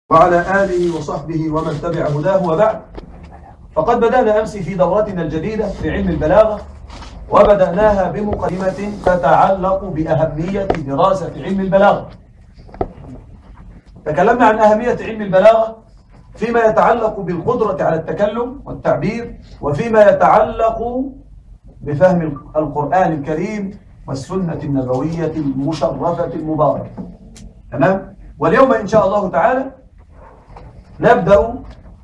وعلى آله وصحبه ومن تبع هداه وبعد. فقد بدأنا أمس في دورتنا الجديدة في علم البلاغة، وبدأناها بمقدمة تتعلق بأهمية دراسة علم البلاغة. تكلمنا عن أهمية علم البلاغة فيما يتعلق بالقدرة على التكلم والتعبير، وفيما يتعلق بفهم القرآن الكريم والسنة النبوية المشرفة المباركة. تمام؟ واليوم إن شاء الله تعالى نبدأ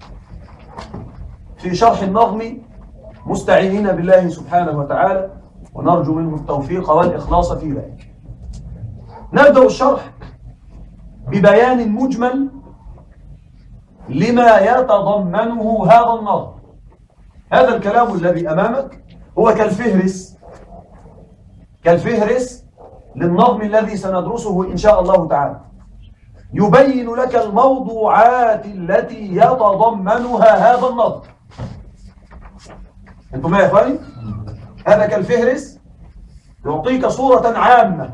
في شرح النظم مستعينين بالله سبحانه وتعالى، ونرجو منه التوفيق والإخلاص في ذلك. نبدأ الشرح ببيان مجمل لما يتضمنه هذا النظم. هذا الكلام الذي أمامك هو كالفهرس للنظم الذي سندرسه إن شاء الله تعالى، يبين لك الموضوعات التي يتضمنها هذا النظم. أنتم يا إخواني؟ هذا كالفهرس يعطيك صورة عامة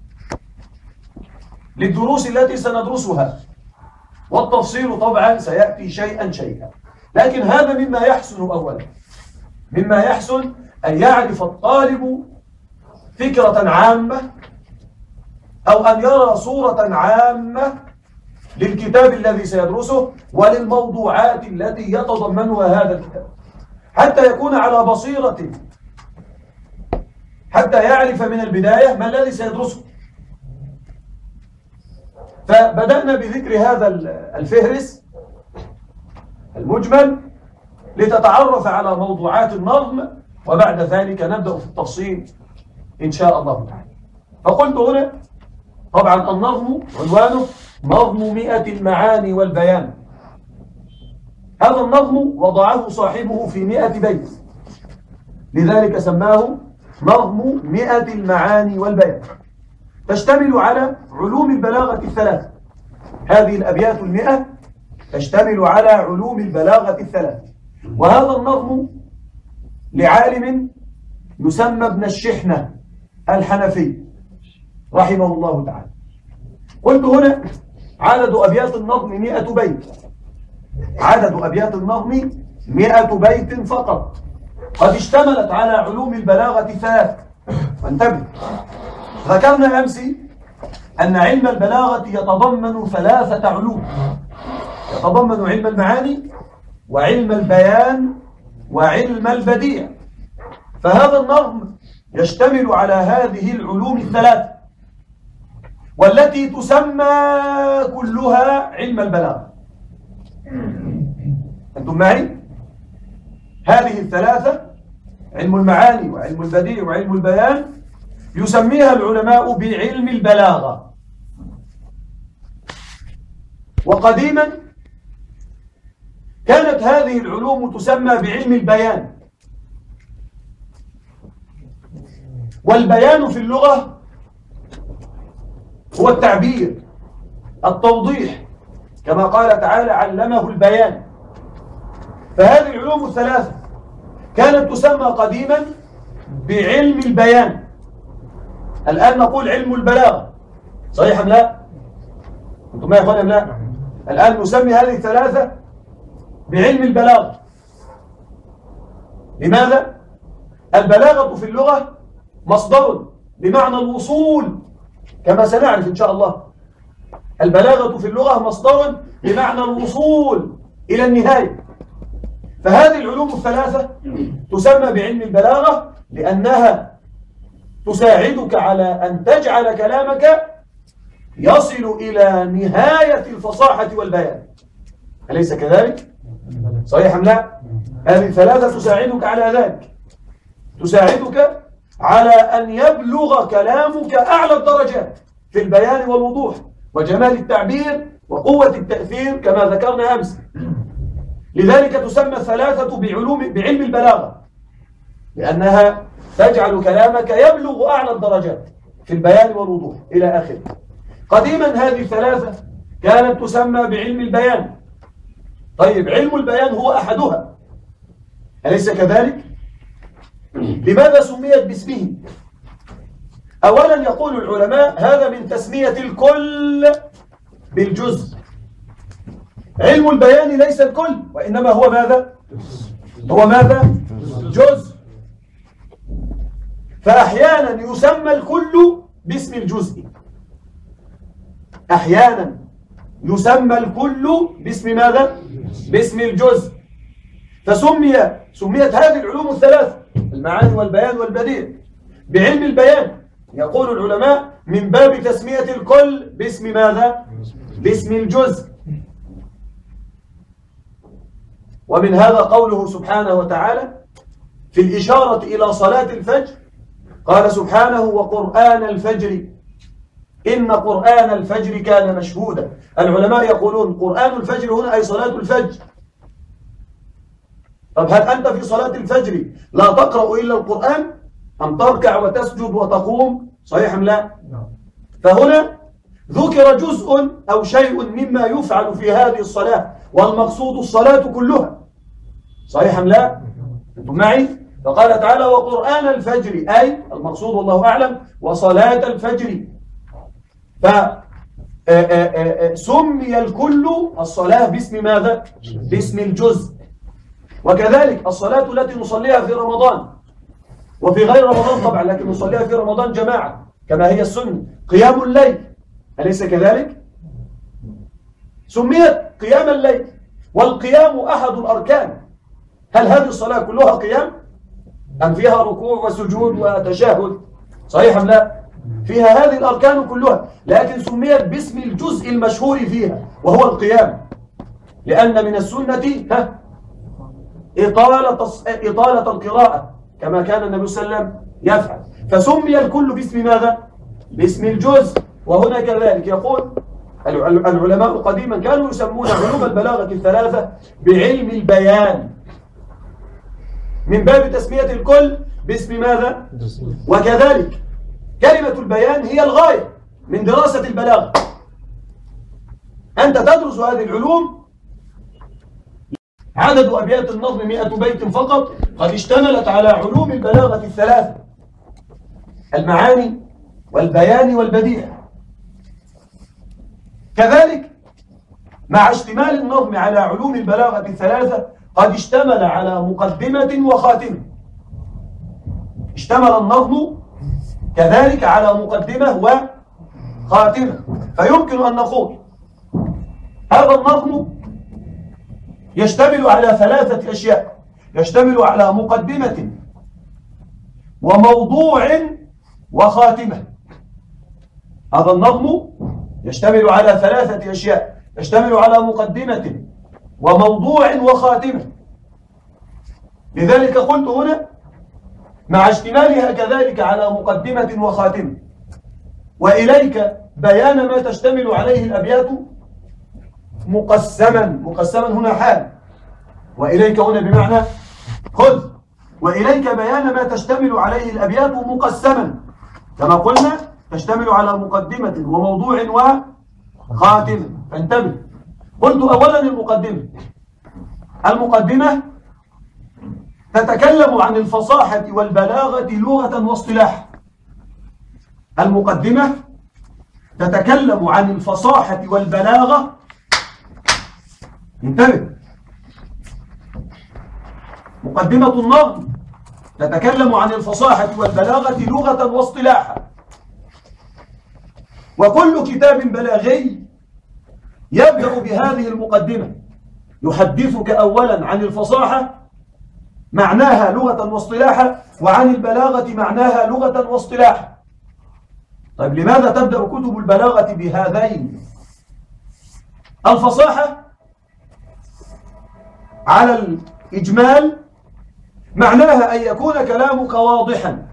للدروس التي سندرسها، والتفصيل طبعا سيأتي شيئا شيئا. لكن هذا مما يحسن أولا، مما يحسن أن يعرف الطالب فكرة عامة أو أن يرى صورة عامة للكتاب الذي سيدرسه وللموضوعات التي يتضمنها هذا الكتاب، حتى يكون على بصيرة، حتى يعرف من البداية ما الذي سيدرسه. فبدأنا بذكر هذا الفهرس المجمل لتتعرف على موضوعات النظم، وبعد ذلك نبدأ في التفصيل إن شاء الله تعالى. فقلت هنا طبعا النظم عنوانه نظم 100 المعاني والبيان. هذا النظم وضعه صاحبه في 100 بيت، لذلك سماه نظم 100 المعاني والبيان. تشتمل على علوم البلاغة الثلاثة. هذه الأبيات 100 تشتمل على علوم البلاغة الثلاثة. وهذا النظم لعالم يسمى ابن الشحنة الحنفي رحمه الله تعالى. قلت هنا عدد أبيات النظم 100 بيت. عدد أبيات النظم 100 بيت فقط، قد اشتملت على علوم البلاغة ثلاث. وانتبه، ذكرنا أمس أن علم البلاغة يتضمن 3 علوم، يتضمن علم المعاني وعلم البيان وعلم البديع. فهذا النظم يشتمل على هذه العلوم الثلاث، والتي تسمى كلها علم البلاغة. أنتم معي؟ هذه الثلاثة، علم المعاني وعلم البديع وعلم البيان، يسميها العلماء بعلم البلاغة. وقديما كانت هذه العلوم تسمى بعلم البيان. والبيان في اللغة هو التعبير، التوضيح، كما قال تعالى علمه البيان. فهذه العلوم الثلاثة كانت تسمى قديما بعلم البيان. الآن نقول علم البلاغة، صحيح أم لا؟ أنتم ما يقول أم لا؟ الآن نسمي هذه الثلاثة بعلم البلاغة. لماذا؟ البلاغة في اللغة مصدر بمعنى الوصول، كما سنعرف إن شاء الله. البلاغة في اللغة مصدر بمعنى الوصول إلى النهاية. فهذه العلوم الثلاثة تسمى بعلم البلاغة لأنها تساعدك على أن تجعل كلامك يصل إلى نهاية الفصاحة والبيان. أليس كذلك؟ صحيح أم لا؟ هذه الثلاثة تساعدك على ذلك، تساعدك على أن يبلغ كلامك أعلى الدرجات في البيان والوضوح وجمال التعبير وقوة التأثير كما ذكرنا أمس. لذلك تسمى الثلاثة بعلم البلاغة، لأنها تجعل كلامك يبلغ أعلى الدرجات في البيان والوضوح إلى آخره. قديما هذه الثلاثة كانت تسمى بعلم البيان. طيب، علم البيان هو أحدها، أليس كذلك؟ لماذا سميت باسمه؟ أولا يقول العلماء هذا من تسمية الكل بالجزء. علم البيان ليس الكل، وإنما هو ماذا؟ هو ماذا؟ جزء. فأحيانا يسمى الكل باسم الجزء، أحيانا يسمى الكل باسم ماذا؟ باسم الجزء. سميت هذه العلوم الثلاثة، المعاني والبيان والبديع، بعلم البيان. يقول العلماء من باب تسمية الكل باسم ماذا؟ باسم الجزء. ومن هذا قوله سبحانه وتعالى في الإشارة إلى صلاة الفجر، قال سبحانه وقرآن الفجر إن قرآن الفجر كان مشهودا. العلماء يقولون قرآن الفجر هنا أي صلاة الفجر. طب هل أنت في صلاة الفجر لا تقرأ إلا القرآن أم تركع وتسجد وتقوم؟ صحيح أم لا؟ فهنا ذكر جزء أو شيء مما يفعل في هذه الصلاة، والمقصود الصلاة كلها. صحيح أم لا؟ أنتم معي؟ فقال تعالى وقرآن الفجر، أي المقصود والله أعلم وصلاة الفجر. فسمي الكل الصلاة باسم ماذا؟ باسم الجزء. وكذلك الصلاة التي نصليها في رمضان وفي غير رمضان طبعا، لكن نصليها في رمضان جماعة كما هي السنة، قيام الليل، أليس كذلك؟ سميت قيام الليل، والقيام أحد الأركان. هل هذه الصلاة كلها قيام؟ أم فيها ركوع وسجود وتشهد؟ صحيح أم لا؟ فيها هذه الأركان كلها، لكن سميت باسم الجزء المشهور فيها وهو القيام، لأن من السنة إطالة القراءة كما كان النبي صلى الله عليه وسلم يفعل. فسمي الكل باسم ماذا؟ باسم الجزء. وهنا كذلك يقول العلماء قديما كانوا يسمون علوم البلاغة الثلاثة بعلم البيان، من باب تسمية الكل باسم ماذا؟ وكذلك كلمة البيان هي الغاية من دراسة البلاغة. أنت تدرس هذه العلوم. عدد أبيات النظم 100 بيت فقط، قد اشتملت على علوم البلاغة الثلاثة، المعاني والبيان والبديع. كذلك مع اشتمال النظم على علوم البلاغة الثلاثة قد اشتمل على مقدمة وخاتمة. اشتمل النظم كذلك على مقدمة وخاتمة. فيمكن أن نقول هذا النظم يشتمل على ثلاثة أشياء، يشتمل على مقدمة وموضوع وخاتمة. هذا النظم يشتمل على ثلاثة أشياء، يشتمل على مقدمة وموضوع وخاتمة. لذلك قلت هنا مع اشتمالها كذلك على مقدمة وخاتمة. وإليك بيان ما تشتمل عليه الأبيات مقسما هنا حال، وإليك هنا بمعنى خذ. وإليك بيان ما تشتمل عليه الأبيات مقسما، كما قلنا تشتمل على مقدمة وموضوع وخاتمة. فانتبه، قلت أولا المقدمة تتكلم عن الفصاحة والبلاغة لغة واصطلاحا. المقدمة تتكلم عن الفصاحة والبلاغة، انتبه، مقدمة النظم تتكلم عن الفصاحة والبلاغة لغة واصطلاحا. وكل كتاب بلاغي يبدأ بهذه المقدمة، يحدثك أولا عن الفصاحة معناها لغة واصطلاحا، وعن البلاغة معناها لغة واصطلاحا. طيب لماذا تبدأ كتب البلاغة بهذين؟ الفصاحة على الإجمال معناها أن يكون كلامك واضحا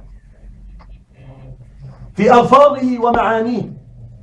في ألفاظه ومعانيه.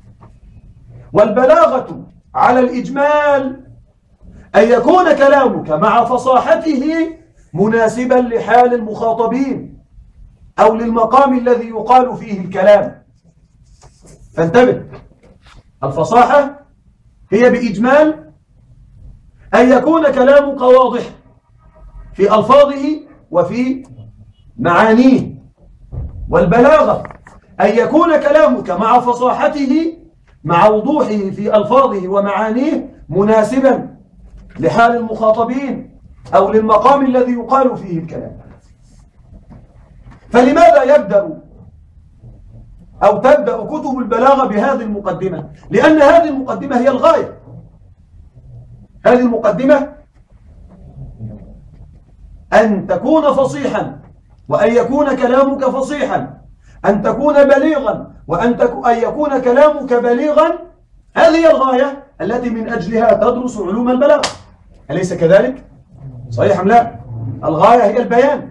والبلاغة على الإجمال أن يكون كلامك مع فصاحته مناسبا لحال المخاطبين أو للمقام الذي يقال فيه الكلام. فانتبه، الفصاحة هي بإجمال أن يكون كلامك واضح في ألفاظه وفي معانيه. والبلاغة أن يكون كلامك مع فصاحته مع وضوحه في ألفاظه ومعانيه مناسبا لحال المخاطبين أو للمقام الذي يقال فيه الكلام. فلماذا يبدأ أو تبدأ كتب البلاغة بهذه المقدمة؟ لأن هذه المقدمة هي الغاية. هذه المقدمة أن تكون فصيحا وأن يكون كلامك فصيحا، أن تكون بليغا وأن يكون كلامك بليغا. هذه هي الغاية التي من أجلها تدرس علوم البلاغة، أليس كذلك؟ صحيح أم لا؟ الغاية هي البيان.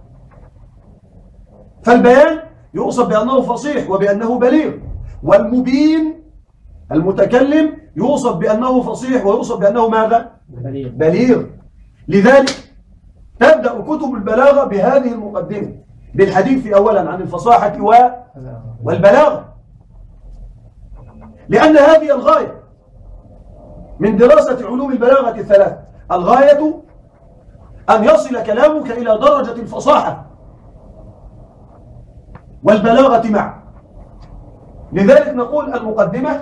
فالبيان يوصف بأنه فصيح وبأنه بليغ، والمبين المتكلم يوصف بأنه فصيح ويوصف بأنه ماذا؟ بليغ. لذلك تبدأ كتب البلاغة بهذه المقدمة، بالحديث أولا عن الفصاحة والبلاغة، لأن هذه الغاية من دراسة علوم البلاغة الثلاث. الغاية أن يصل كلامك إلى درجة الفصاحة والبلاغة معا. لذلك نقول المقدمة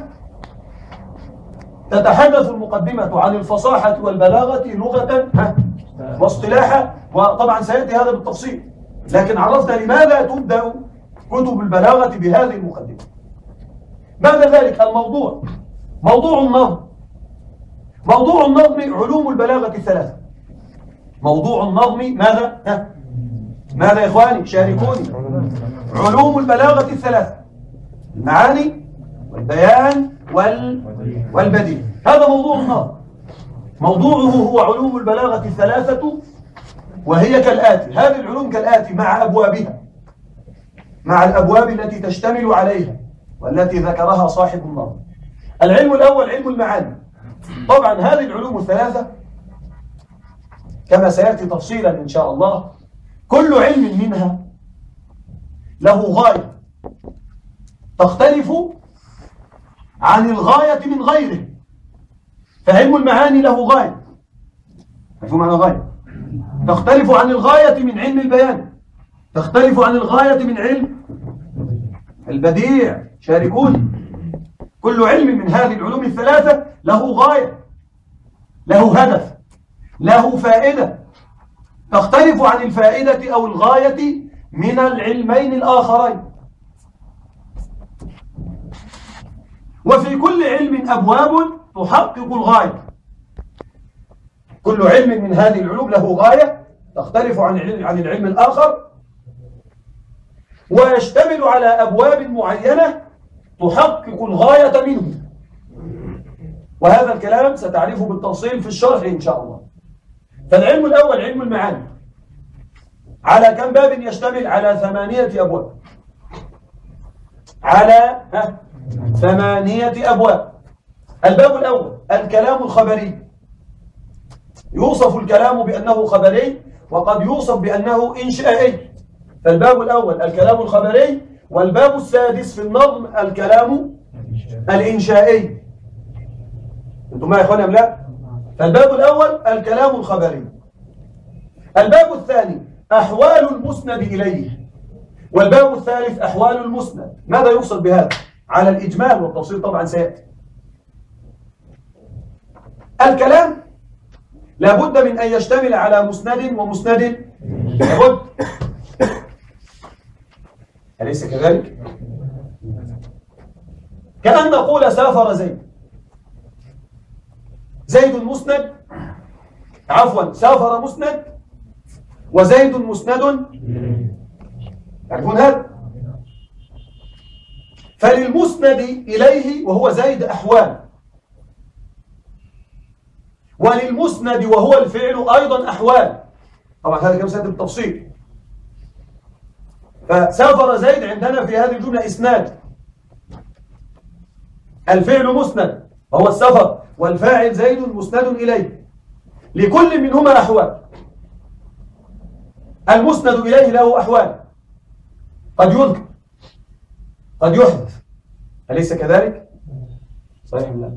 تتحدث المقدمة عن الفصاحة والبلاغة لغة واصطلاحا، وطبعا سيأتي هذا بالتفصيل، لكن عرفنا لماذا تبدأ كتب البلاغة بهذه المقدمة. بعد ذلك الموضوع، موضوع النظم. موضوع النظم علوم البلاغة الثلاثة. موضوع النظم ماذا؟ ماذا يا إخواني؟ شاركوني. علوم البلاغة الثلاثة: المعاني والبيان والبديع. هذا موضوع النظم. موضوعه هو علوم البلاغة الثلاثة، وهي كالآتي. هذه العلوم كالآتي مع أبوابها، مع الأبواب التي تشتمل عليها والتي ذكرها صاحب النظم. العلم الأول علم المعاني. طبعا هذه العلوم الثلاثة كما سيأتي تفصيلا إن شاء الله، كل علم منها له غاية تختلف عن الغاية من غيره. فعلم المعاني له غاية، مفهوم معنى غاية؟ تختلف عن الغاية من علم البيان، تختلف عن الغاية من علم البديع. شاركوني. كل علم من هذه العلوم الثلاثة له غاية، له هدف، له فائدة، تختلف عن الفائدة أو الغاية من العلمين الآخرين. وفي كل علم أبواب تحقق الغاية. كل علم من هذه العلوم له غاية تختلف عن العلم الآخر، ويشتمل على أبواب معينة تحقق الغاية منه. وهذا الكلام ستعرفه بالتفصيل في الشرح إن شاء الله. فالعلم الأول علم المعاني على كم باب يشتمل؟ على 8 أبواب. على 8 أبواب. الباب الأول الكلام الخبري. يوصف الكلام بأنه خبري وقد يوصف بأنه إنشائي. فالباب الأول الكلام الخبري، والباب السادس في النظم الكلام الإنشائي. أنتم ما يا إخواني أم لا؟ فالباب الأول الكلام الخبري. الباب الثاني أحوال المسند إليه، والباب الثالث أحوال المسند. ماذا يقصد بهذا؟ على الإجمال والتفصيل طبعا سيأتي. الكلام لابد من أن يشتمل على مسند ومسند، لابد، أليس كذلك؟ كأن نقول سافر زيد. زيد مسند، عفوا سافر مسند وزيد مسند. يعرفون هذا؟ فللمسند إليه وهو زيد أحوال، وللمسند وهو الفعل أيضا أحوال. طبعا هذا كم سنة بالتفصيل. فسافر زيد عندنا في هذه الجملة إسناد. الفعل مسند وهو السفر، والفاعل زيد مسند إليه. لكل منهما أحوال. المسند إليه له أحوال، قد يذكر قد يحذف، أليس كذلك؟ صحيح لا؟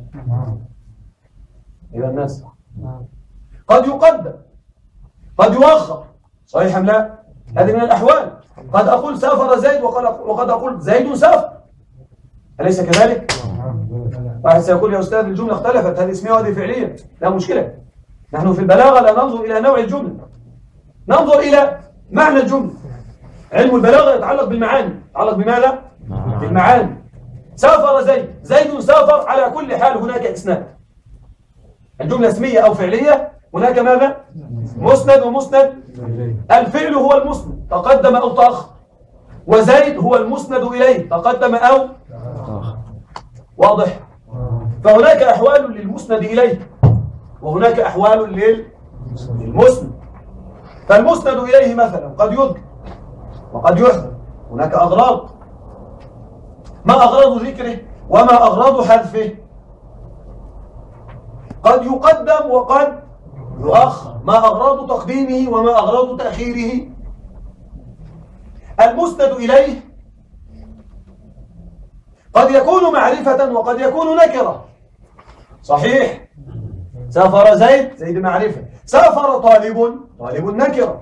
إذا الناس قد يقدم قد يؤخر، صحيح أم لا؟ هذه من الأحوال. قد أقول سافر زيد وقد أقول زيد سافر، أليس كذلك؟ واحد سيقول يا أستاذ الجملة اختلفت، هذه اسمية وهذه فعلية. لا مشكلة، نحن في البلاغة لا ننظر إلى نوع الجملة، ننظر إلى معنى الجملة. علم البلاغة يتعلق بالمعاني. يتعلق بماذا؟ بالمعاني. سافر زيد، زيد سافر، على كل حال هناك إسناد. الجملة اسمية أو فعلية، هناك ماذا؟ مسند ومسند. الفعل هو المسند، تقدم أو تأخر، وزيد هو المسند إليه، تقدم أو واضح. فهناك أحوال للمسند إليه وهناك أحوال للمسند. فالمسند إليه مثلا قد يذكر وقد يحذف، هناك أغراض. ما أغراض ذكره وما أغراض حذفه؟ قد يقدم وقد يؤخر. ما أغراض تقديمه وما أغراض تأخيره؟ المسند إليه قد يكون معرفة وقد يكون نكرة. صحيح، سافر زيد، زيد معرفة. سافر طالب، طالب نكرة.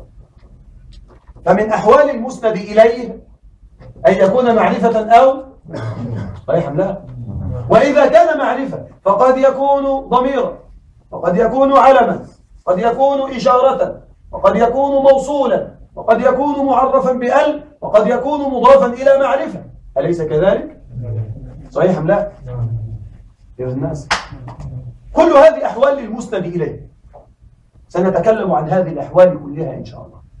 فمن أحوال المسند إليه أن يكون معرفة أو صحيح أم لا؟ وإذا كان معرفة فقد يكون ضميرا، وقد يكون علما، قد يكون إشارة، وقد يكون موصولا، وقد يكون معرفا بأل، وقد يكون مضافا إلى معرفة. أليس كذلك؟ صحيح أم لا؟ يا الناس، كل هذه أحوال للمسند إليه. سنتكلم عن هذه الأحوال كلها إن شاء الله.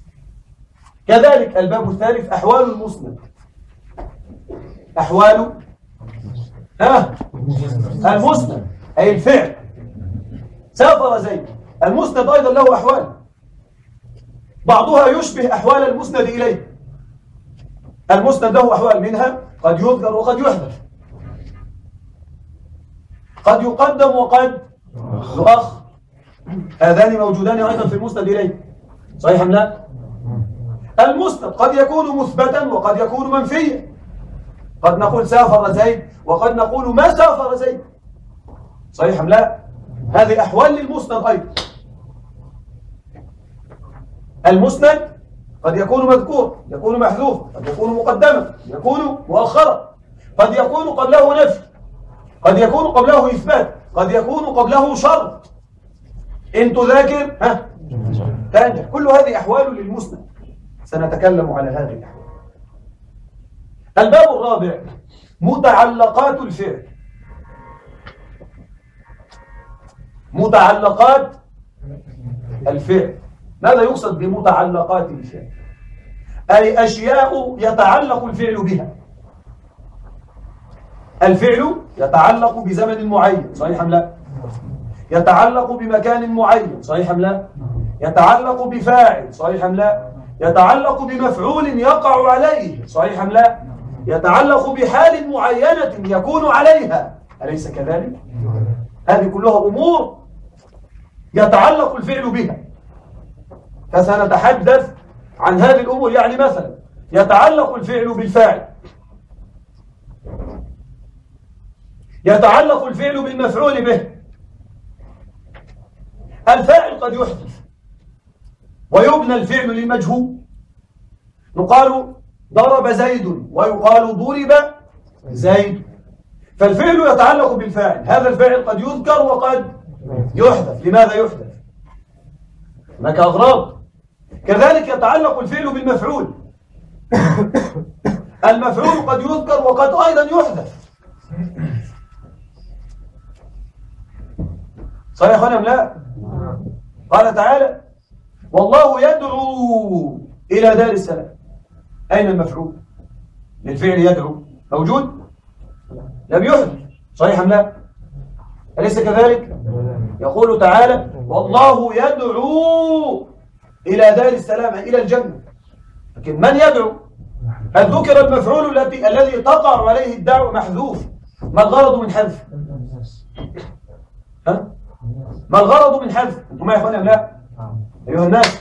كذلك الباب الثالث أحوال المسند. أحوال المسند أي الفعل. سافر زيد، المسند أيضا له أحوال، بعضها يشبه أحوال المسند إليه. المسند له أحوال، منها قد يذكر وقد يحذف، قد يقدم وقد يؤخر. هذان موجودان أيضا في المسند إليه. صحيح أم لا؟ المسند قد يكون مثبتا وقد يكون منفيا. قد نقول سافر زيد وقد نقول ما سافر زيد. صحيح أم لا؟ هذه أحوال للمسند أيضا. المسند قد يكون مذكور، يكون محذوف، قد يكون مقدما، يكون مؤخرا، قد يكون قبله نفي، قد يكون قبله إثبات، قد يكون قبله شرط. إن تذاكر تنجح. كل هذه أحوال للمسند، سنتكلم على هذه الأحوال. الباب الرابع متعلقات الفعل. متعلقات الفعل، ماذا يقصد بمتعلقات الفعل؟ أي أشياء يتعلق الفعل بها. الفعل يتعلق بزمن معين، صحيح أم لا؟ يتعلق بمكان معين، صحيح أم لا؟ يتعلق بفاعل، صحيح أم لا؟ يتعلق بمفعول يقع عليه، صحيح أم لا؟ يتعلق بحال معينة يكون عليها، أليس كذلك؟ هذه كلها أمور يتعلق الفعل بها. فسنتحدث عن هذه الأمور. يعني مثلا يتعلق الفعل بالفاعل، يتعلق الفعل بالمفعول به. الفاعل قد يحذف ويبنى الفعل للمجهول. نقال ضرب زيد ويقال ضرب زيد. فالفعل يتعلق بالفاعل، هذا الفاعل قد يذكر وقد يحذف. لماذا يحذف؟ هناك أغراض. كذلك يتعلق الفعل بالمفعول، المفعول قد يذكر وقد أيضا يحذف. صحيح أم لا؟ قال تعالى والله يدعو إلى دار السلام. أين المفعول للفعل يدعو؟ موجود؟ لم يحذف. صحيح أم لا؟ أليس كذلك؟ يقول تعالى والله يدعو إلى دار السلام، إلى الجنة. لكن من يدعو؟ هل ذكر المفعول الذي تقع عليه الدعوة محذوف؟ ما الغرض من حذف؟ ما الغرض من حذف؟ أنتم معي يا أخواني أم لا؟ أيها الناس،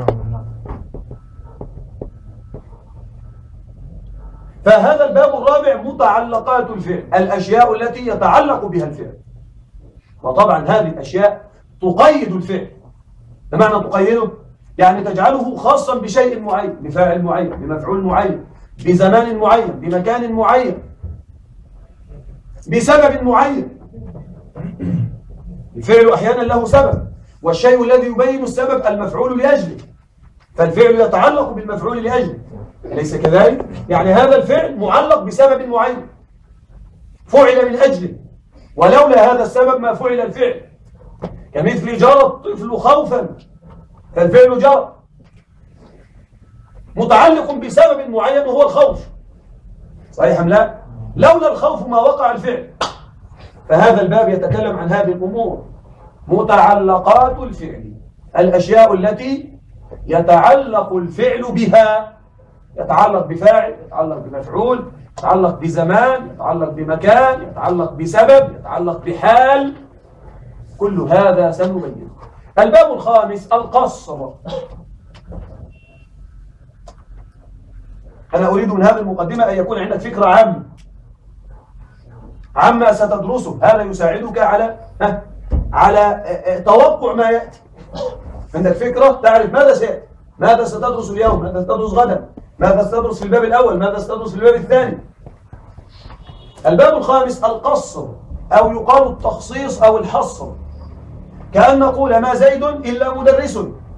فهذا الباب الرابع متعلقات الفعل، الأشياء التي يتعلق بها الفعل. وطبعا هذه الأشياء تقيد الفعل. بمعنى تقيده يعني تجعله خاصا بشيء معين، بفاعل معين، بمفعول معين، بزمان معين، بمكان معين، بسبب معين. الفعل أحيانا له سبب، والشيء الذي يبين السبب المفعول لأجله، فالفعل يتعلق بالمفعول لأجله، أليس كذلك؟ يعني هذا الفعل معلق بسبب معين فعل من أجله، ولولا هذا السبب ما فعل الفعل، كمثل جرى الطفل خوفا، فالفعل جرى متعلق بسبب معين وهو الخوف، صحيح أم لا؟ لولا الخوف ما وقع الفعل. فهذا الباب يتكلم عن هذه الأمور، متعلقات الفعل، الأشياء التي يتعلق الفعل بها، يتعلق بفاعل، يتعلق بمفعول، يتعلق بزمان، يتعلق بمكان، يتعلق بسبب، يتعلق بحال، كل هذا سنبينه. الباب الخامس القصر. أنا أريد من هذه المقدمة أن يكون عندك فكرة عما ستدرسه، هذا يساعدك على توقع ما يأتي. عندك فكرة تعرف ماذا سيأتي، ماذا ستدرس اليوم، ماذا ستدرس غدا، ماذا ستدرس في الباب الأول، ماذا ستدرس في الباب الثاني. الباب الخامس القصر، أو يقال التخصيص أو الحصر، كأن نقول ما زيد إلا مدرس،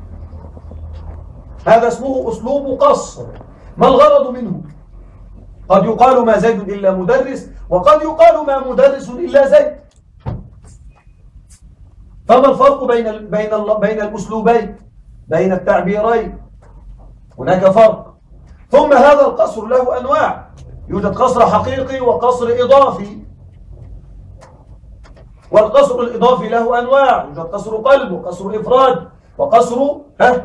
هذا اسمه أسلوب قصر. ما الغرض منه؟ قد يقال ما زيد إلا مدرس، وقد يقال ما مدرس إلا زيد. فما الفرق بين الأسلوبين، بين التعبيرين؟ هناك فرق. ثم هذا القصر له أنواع، يوجد قصر حقيقي وقصر إضافي، والقصر الإضافي له أنواع، يوجد قصر قلب وقصر إفراد وقصر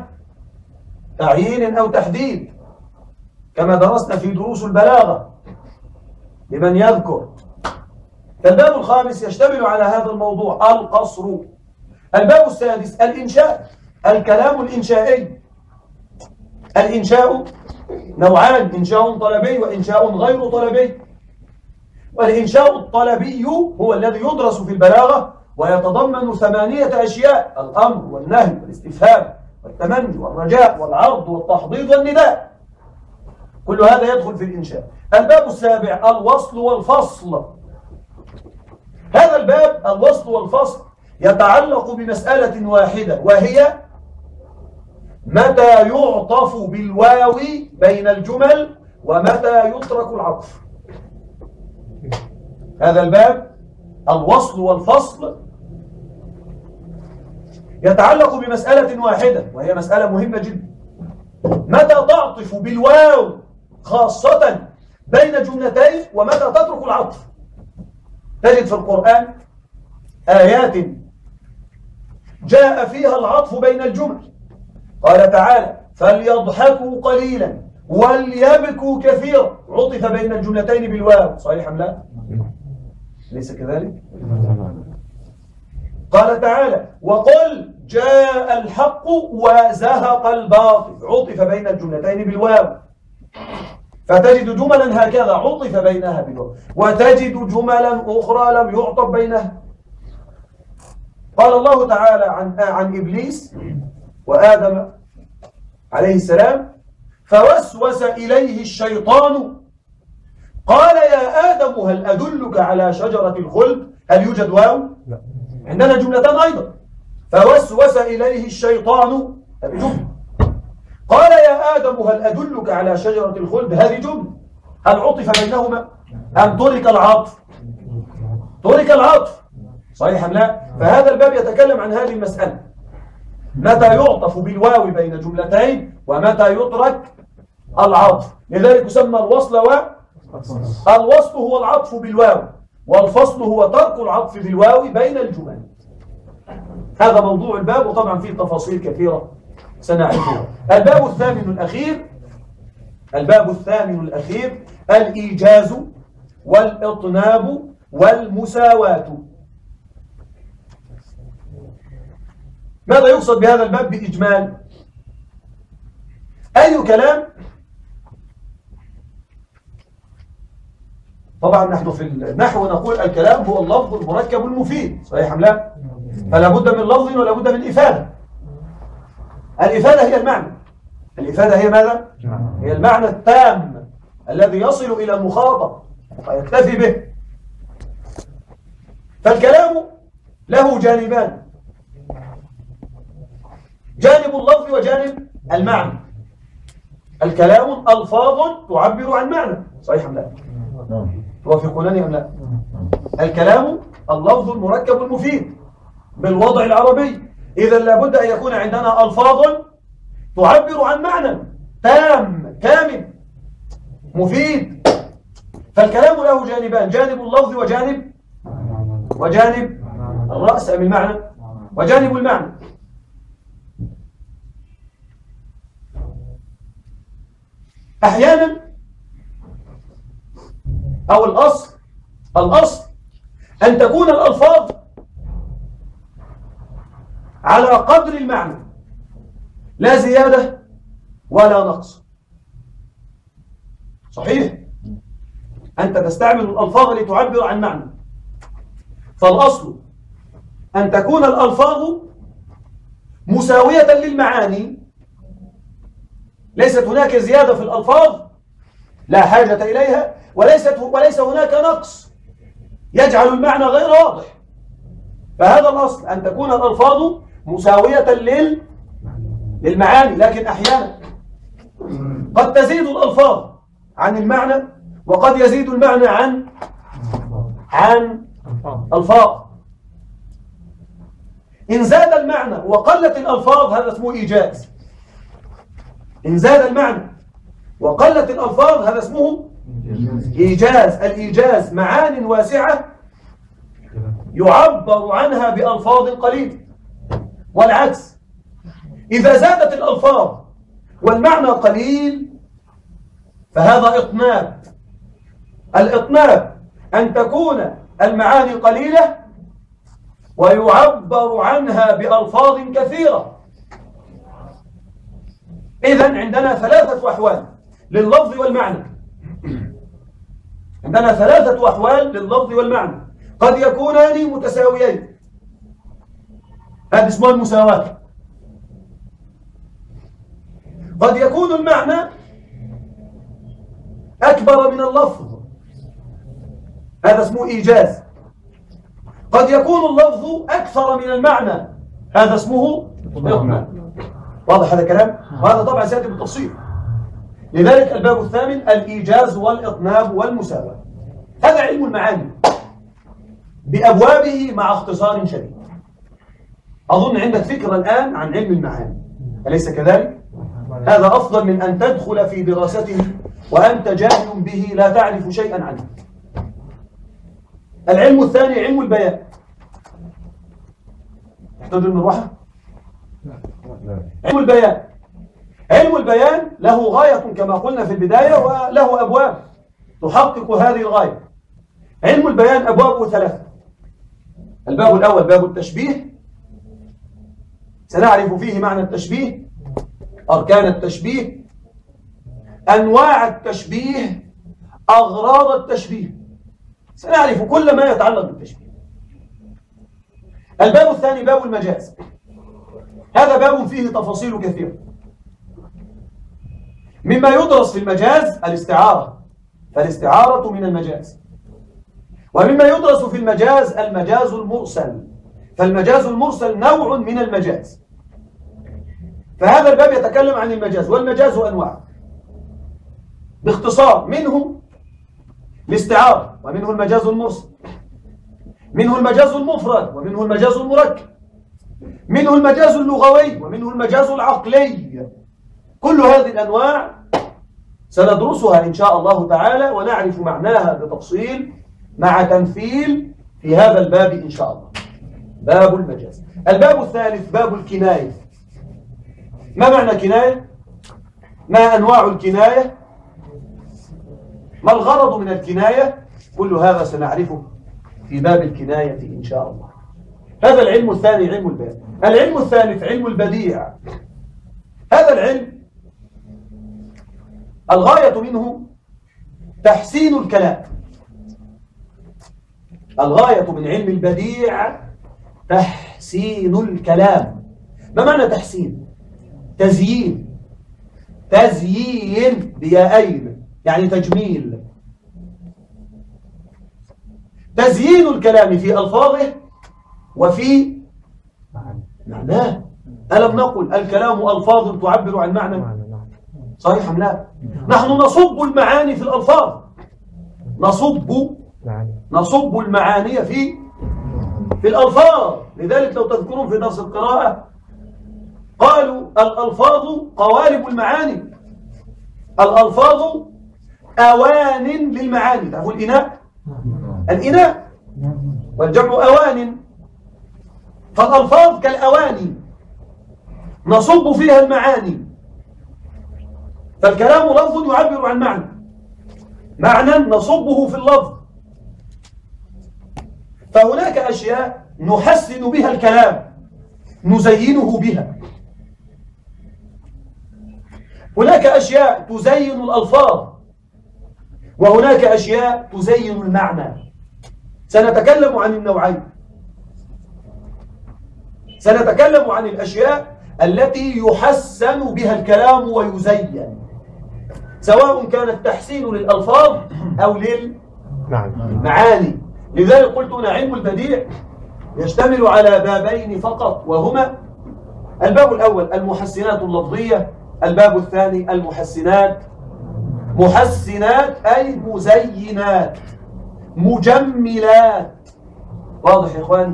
تعيين أو تحديد، كما درسنا في دروس البلاغة لمن يذكر. فالباب الخامس يشتمل على هذا الموضوع، القصر. الباب السادس الإنشاء، الكلام الإنشائي. الإنشاء نوعان، إنشاء طلبي وإنشاء غير طلبي. والإنشاء الطلبي هو الذي يدرس في البلاغة ويتضمن 8 أشياء: الأمر والنهي والاستفهام والتمني والرجاء والعرض والتحضيض والنداء، كل هذا يدخل في الإنشاء. الباب السابع الوصل والفصل. هذا الباب الوصل والفصل يتعلق بمسألة واحدة، وهي متى يعطف بالواو بين الجمل ومتى يترك العطف. هذا الباب الوصل والفصل يتعلق بمسألة واحدة، وهي مسألة مهمة جدا: متى تعطف بالواو خاصة بين جملتين ومتى تترك العطف. تجد في القرآن آيات جاء فيها العطف بين الجمل. قال تعالى: فليضحكوا قليلا وليبكوا كثيرا، عطف بين الجملتين بالواو، صحيح أم لا؟ ليس كذلك؟ قال تعالى: وقل جاء الحق وزهق الباطل، عطف بين الجملتين بالواو. فتجد جملا هكذا عطف بينها بالواو، وتجد جملا أخرى لم يعطف بينها. قال الله تعالى عن إبليس وآدم عليه السلام: فوسوس إليه الشيطان قال يا آدم هل أدلك على شجرة الخلد. هل يوجد واو؟ لا. عندنا جملتان أيضا: فوسوس إليه الشيطان، هذه جملة. قال يا آدم هل أدلك على شجرة الخلد، هذه جملة. هل عطف بينهما أم ترك العطف؟ ترك العطف، صحيح أم لا؟ فهذا الباب يتكلم عن هذه المسألة: متى يعطف بالواو بين جملتين ومتى يترك العطف. لذلك يسمى الوصل الوصل هو العطف بالواو، والفصل هو ترك العطف بالواو بين الجمل. هذا موضوع الباب، وطبعا فيه تفاصيل كثيرة سنعرفها. الباب الثامن الأخير الإيجاز والإطناب والمساواة. ماذا يقصد بهذا الباب بإجمال؟ أي كلام، طبعا نحن في النحو نقول الكلام هو اللفظ المركب المفيد، صحيح أم لا؟ فلا بد من لفظ ولا بد من إفادة. الإفادة هي المعنى. الإفادة هي ماذا؟ هي المعنى التام الذي يصل إلى المخاطب ويكتفي به. فالكلام له جانبان، جانب اللفظ وجانب المعنى. الكلام ألفاظ تعبر عن معنى، صحيح أم لا؟ توافقونني أم لا؟ الكلام اللفظ المركب المفيد بالوضع العربي، إذا لابد أن يكون عندنا ألفاظ تعبر عن معنى تام كامل مفيد. فالكلام له جانبان، جانب اللفظ وجانب الرأس أم المعنى وجانب المعنى. أحيانا أو الأصل أن تكون الألفاظ على قدر المعنى، لا زيادة ولا نقص. صحيح؟ أنت تستعمل الألفاظ لتعبر عن معنى، فالأصل أن تكون الألفاظ مساوية للمعاني، ليست هناك زيادة في الألفاظ لا حاجة إليها، وليس هناك نقص يجعل المعنى غير واضح. فهذا الأصل أن تكون الألفاظ مساوية للمعاني، لكن أحيانا قد تزيد الألفاظ عن المعنى، وقد يزيد المعنى عن ألفاظ. إن زاد المعنى وقلت الألفاظ هذا اسمه إيجاز. إن زاد المعنى وقلت الألفاظ هذا اسمه إيجاز. الإيجاز معان واسعة يعبر عنها بألفاظ قليلة، والعكس إذا زادت الألفاظ والمعنى قليل فهذا إطناب. الإطناب أن تكون المعاني قليلة ويعبر عنها بألفاظ كثيرة. إذن عندنا ثلاثة أحوال لللفظ والمعنى. عندنا ثلاثة أحوال لللفظ والمعنى، قد يكونان متساويين، هذا اسمه المساواة. قد يكون المعنى أكبر من اللفظ، هذا اسمه إيجاز. قد يكون اللفظ أكثر من المعنى، هذا اسمه إطناب. واضح هذا الكلام؟ وهذا طبعا سيأتي بالتفصيل. لذلك الباب الثامن الإيجاز والإطناب والمساواة. هذا علم المعاني بأبوابه مع اختصار شديد. أظن عندك فكرة الآن عن علم المعاني، أليس كذلك؟ هذا أفضل من أن تدخل في دراسته وأنت جاهل به لا تعرف شيئا عنه. العلم الثاني علم البيان. تحتاج المروحة؟ علم البيان. علم البيان له غاية كما قلنا في البداية، وله أبواب تحقق هذه الغاية. علم البيان أبوابه ثلاثة. الباب الأول باب التشبيه، سنعرف فيه معنى التشبيه، أركان التشبيه، أنواع التشبيه، أغراض التشبيه، سنعرف كل ما يتعلق بالتشبيه. الباب الثاني باب المجاز. هذا باب فيه تفاصيل كثيرة. مما يدرس في المجاز الاستعارة، فالاستعارة من المجاز. ومما يدرس في المجاز المجاز المرسل، فالمجاز المرسل نوع من المجاز. فهذا الباب يتكلم عن المجاز، والمجاز أنواع باختصار. منه الاستعارة، ومنه المجاز المرسل، منه المجاز المفرد، ومنه المجاز المركب، منه المجاز اللغوي، ومنه المجاز العقلي. كل هذه الأنواع سندرسها إن شاء الله تعالى ونعرف معناها بتفصيل مع تمثيل في هذا الباب إن شاء الله. باب المجاز. الباب الثالث باب الكناية. ما معنى كناية؟ ما أنواع الكناية؟ ما الغرض من الكناية؟ كل هذا سنعرفه في باب الكناية إن شاء الله. هذا العلم الثاني علم البيان. العلم الثالث علم البديع. هذا العلم الغاية منه تحسين الكلام. الغاية من علم البديع تحسين الكلام. ما معنى تحسين؟ تزيين. تزيين بيائين يعني تجميل. تزيين الكلام في ألفاظه وفي معناه. ألم نقل الكلام ألفاظ تعبر عن معنى؟ صحيح أم لا؟ نحن نصب المعاني في الألفاظ، نصب المعاني في الألفاظ. لذلك لو تذكرون في درس القراءة قالوا الألفاظ قوالب المعاني، الألفاظ أوان للمعاني. تعرفوا الإناء والجمع أوان، فالألفاظ كالأواني نصب فيها المعاني. فالكلام لفظ يعبر عن معنى نصبه في اللفظ. فهناك أشياء نحسن بها الكلام، نزينه بها. هناك أشياء تزين الألفاظ، وهناك أشياء تزين المعنى. سنتكلم عن النوعين. سنتكلم عن الأشياء التي يحسن بها الكلام ويزين، سواء كان التحسين للألفاظ أو للمعاني. لذلك قلت هنا علم البديع يشتمل على بابين فقط، وهما الباب الأول المحسنات اللفظية، الباب الثاني المحسنات، محسنات أي مزينات مجملات. واضح يا إخوان؟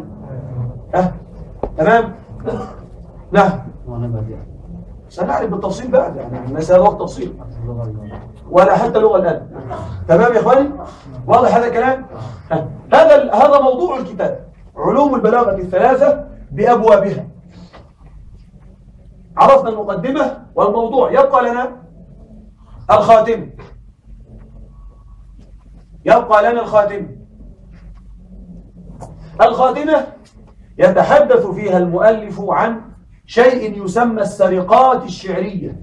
تمام؟ نعم، سنعرف بالتفصيل بعد، يعني ليس هذا وقت تفصيل ولا حتى لغة الآن. تمام يا إخواني؟ واضح هذا الكلام؟ هذا موضوع الكتاب، علوم البلاغة الثلاثة بأبوابها. عرفنا المقدمة والموضوع، يبقى لنا الخاتمة. الخاتمة يتحدث فيها المؤلف عن شيء يسمى السرقات الشعرية.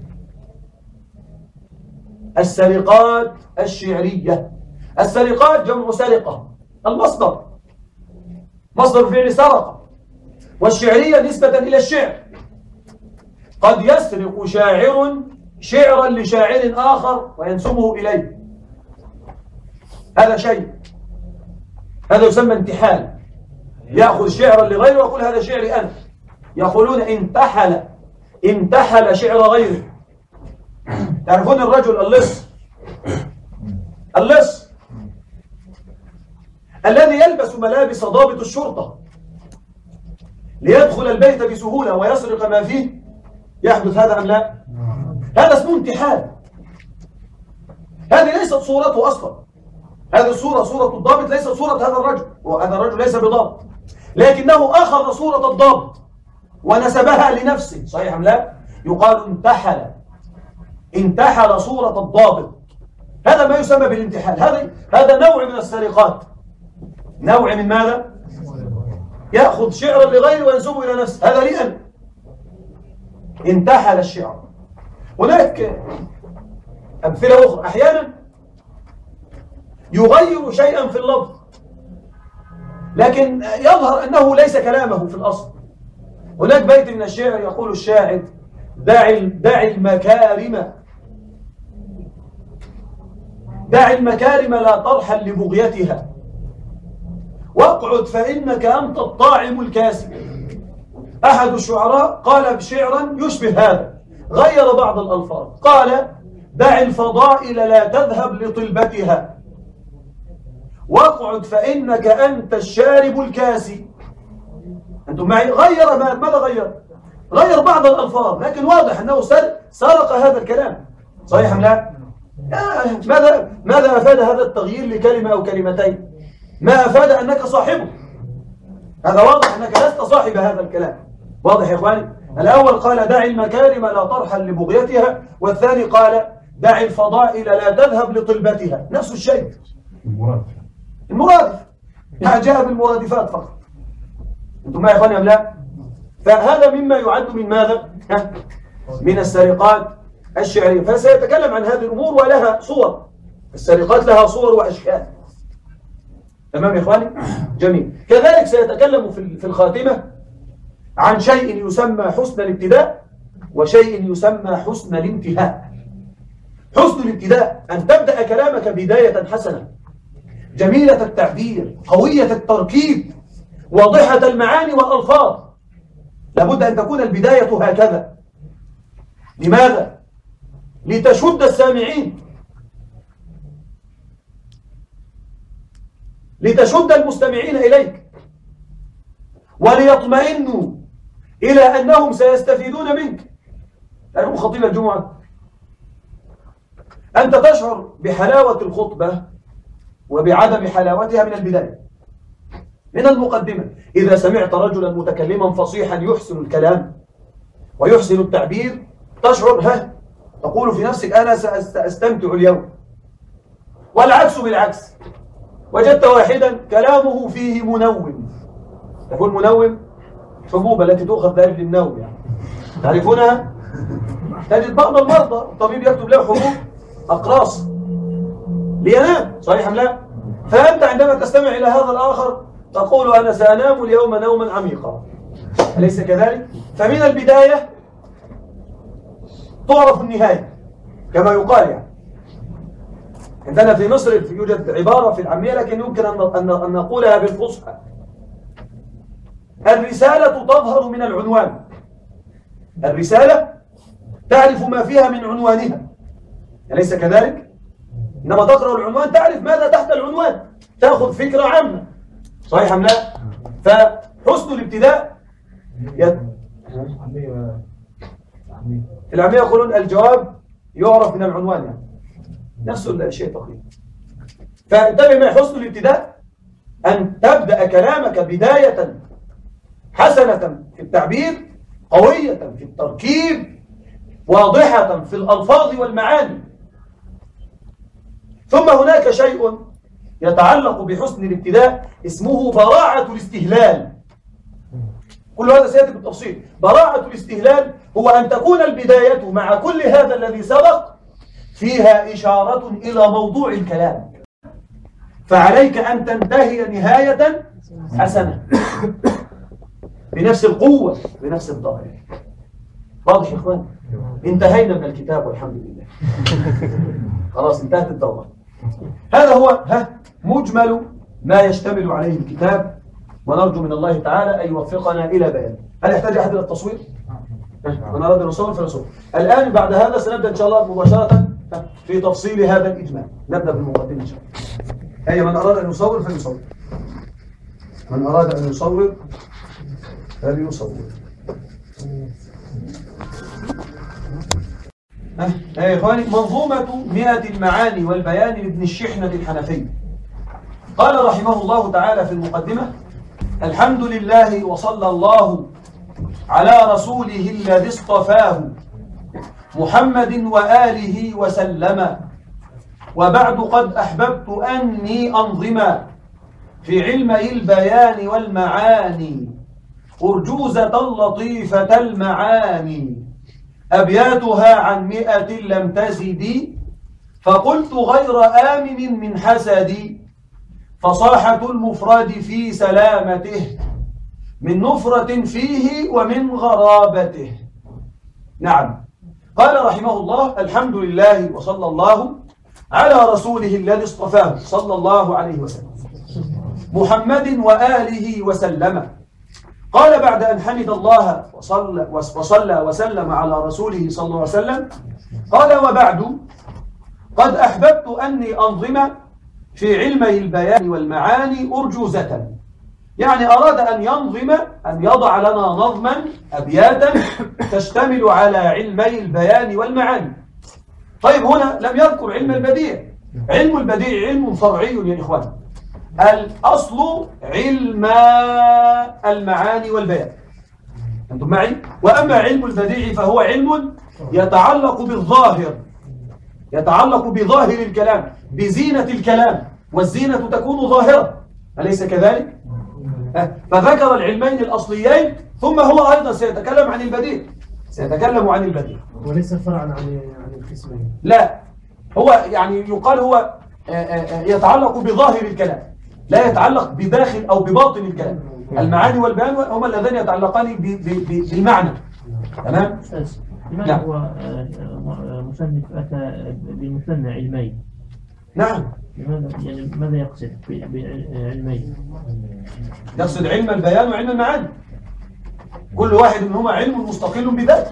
السرقات الشعرية، السرقات جمع سرقة، المصدر مصدر فعل سرق، والشعرية نسبة إلى الشعر. قد يسرق شاعر شعرا لشاعر آخر وينسبه إليه، هذا شيء، هذا يسمى انتحال. يأخذ شعرا لغيره ويقول هذا شعري أنا. يقولون انتحل شعر غيره. تعرفون الرجل اللص الذي يلبس ملابس ضابط الشرطة ليدخل البيت بسهولة ويسرق ما فيه، يحدث هذا أم لا؟ هذا اسمه انتحال. هذه ليست صورته أصلا، هذه صورة الضابط ليست صورة هذا الرجل، وهذا الرجل ليس بضابط، لكنه أخذ صورة الضابط ونسبها لنفسه. صحيح أم لا؟ يقال انتحل صورة الضابط. هذا ما يسمى بالانتحال. هذا نوع من السرقات. نوع من ماذا؟ يأخذ شعرا لغيره وينسبه إلى نفسه، هذا لأن انتحل الشعر. هناك أمثلة أخرى، أحيانا يغير شيئا في اللفظ لكن يظهر أنه ليس كلامه في الأصل. هناك بيت من الشعر يقول الشاعر: دع المكارم لا ترحل لبغيتها، واقعد فإنك أنت الطاعم الكاسي. أحد الشعراء قال بشعرا يشبه هذا، غير بعض الألفاظ، قال: دع الفضائل لا تذهب لطلبتها، واقعد فإنك أنت الشارب الكاسي. أنتم معي؟ غير ماذا غير؟ غير بعض الألفاظ، لكن واضح أنه سرق هذا الكلام. صحيح أم لا؟ ماذا أفاد هذا التغيير لكلمة أو كلمتين؟ ما أفاد أنك صاحبه. هذا واضح أنك لست صاحب هذا الكلام. واضح يا إخواني؟ الأول قال: دع المكارم لا ترحل لبغيتها، والثاني قال: دع الفضائل لا تذهب لطلبتها. نفس الشيء، المرادف جاء بالمرادفات فقط. أنتم معي يا إخواني أم لا؟ فهذا مما يعد من ماذا؟ من السرقات الشعرية. فسيتكلم عن هذه الأمور ولها صور. السرقات لها صور وأشكال. تمام يا إخواني؟ جميل. كذلك سيتكلم في الخاتمة عن شيء يسمى حسن الابتداء وشيء يسمى حسن الانتهاء. حسن الابتداء أن تبدأ كلامك بداية حسنة، جميلة التعبير، قوية التركيب، واضحة المعاني والألفاظ. لابد أن تكون البداية هكذا. لماذا؟ لتشد السامعين، لتشد المستمعين إليك، وليطمئنوا إلى أنهم سيستفيدون منك. تعرفوا خطيب الجمعة، أنت تشعر بحلاوة الخطبة وبعدم حلاوتها من البداية، من المقدمة. إذا سمعت رجلا متكلما فصيحا يحسن الكلام ويحسن التعبير، تشعر تقول في نفسك أنا سأستمتع اليوم. والعكس بالعكس، وجدت واحدا كلامه فيه منوم. تقول منوم حبوب التي تؤخذ دائما للنوم، يعني تعرفونها؟ تجد بعض المرضى الطبيب يكتب له حبوب أقراص لينام، صحيح أم لا؟ فأنت عندما تستمع إلى هذا الآخر تقول أنا سأنام اليوم نوما عميقا، أليس كذلك؟ فمن البداية تعرف النهاية كما يقال. يعني عندنا في مصر يوجد عبارة في العامية لكن يمكن أن نقولها بالفصحى: الرسالة تظهر من العنوان. الرسالة تعرف ما فيها من عنوانها، أليس كذلك؟ إنما تقرأ العنوان تعرف ماذا تحت العنوان، تأخذ فكرة عامة، صحيح أم لا؟ فحسن الابتداء في العامية يقولون الجواب يعرف من العنوان، يعني نفس الشيء تقريبا. فانتبه مع حسن الابتداء أن تبدأ كلامك بداية حسنة في التعبير، قوية في التركيب، واضحة في الألفاظ والمعاني. ثم هناك شيء يتعلق بحسن الابتداء اسمه براعة الاستهلال. كل هذا سيأتي بالتفصيل. براعة الاستهلال هو أن تكون البداية مع كل هذا الذي سبق فيها إشارة إلى موضوع الكلام، فعليك أن تنتهي نهاية حسنة بنفس القوة بنفس الضغط. واضح يا إخوان؟ انتهينا من الكتاب والحمد لله. خلاص انتهت الدورة. هذا هو مجمل ما يشتمل عليه الكتاب، ونرجو من الله تعالى أن يوفقنا إلى بيانه. هل يحتاج أحد إلى التصوير؟ من أراد أن يصور فليصور. الآن بعد هذا سنبدأ إن شاء الله مباشرة في تفصيل هذا الإجمال. نبدأ بالمقدمة إن شاء الله. أي من أراد أن يصور فليصور. من أراد أن يصور فليصور. يا إخواني، منظومة 100 المعاني والبيان لابن الشحنة الحنفي. قال رحمه الله تعالى في المقدمة: الحمد لله وصلى الله على رسوله الذي اصطفاه محمد وآله وسلم. وبعد قد أحببت أني أنظم في علمي البيان والمعاني أرجوزة لطيفة المعاني، أبياتها عن 100 لم تزد، فقلت غير آمن من حسدي، فصاحة المفرد في سلامته من نفرة فيه ومن غرابته. نعم، قال رحمه الله: الحمد لله وصلى الله على رسوله الذي اصطفاه صلى الله عليه وسلم محمد وآله وسلم. قال بعد أن حمد الله وصلى وسلم على رسوله صلى الله عليه وسلم، قال: وبعد قد أحببت أني أنظم في علمي البيان والمعاني أرجوزة، يعني أراد أن ينظم، أن يضع لنا نظما أبياتا تشتمل على علمي البيان والمعاني. طيب هنا لم يذكر علم البديع. علم البديع علم فرعي يا إخوان، الأصل علم المعاني والبيان، أنتم معي؟ وأما علم البديع فهو علم يتعلق بالظاهر، يتعلق بظاهر الكلام، بزينة الكلام، والزينة تكون ظاهرة، أليس كذلك؟ فذكر العلمين الأصليين، ثم هو أيضا سيتكلم عن البديع، سيتكلم عن البديع وليس فرعا عن القسمين. لا، هو يعني يقال هو يتعلق بظاهر الكلام، لا يتعلق بداخل أو بباطن الكلام. المعاني والبيان هما اللذان يتعلقان بالمعنى. تمام؟ لماذا هو مصنف أتى بمثنى علمين؟ نعم، ماذا يقصد بعلمين؟ يقصد علم البيان وعلم المعاني، كل واحد منهما علم مستقل بذاته.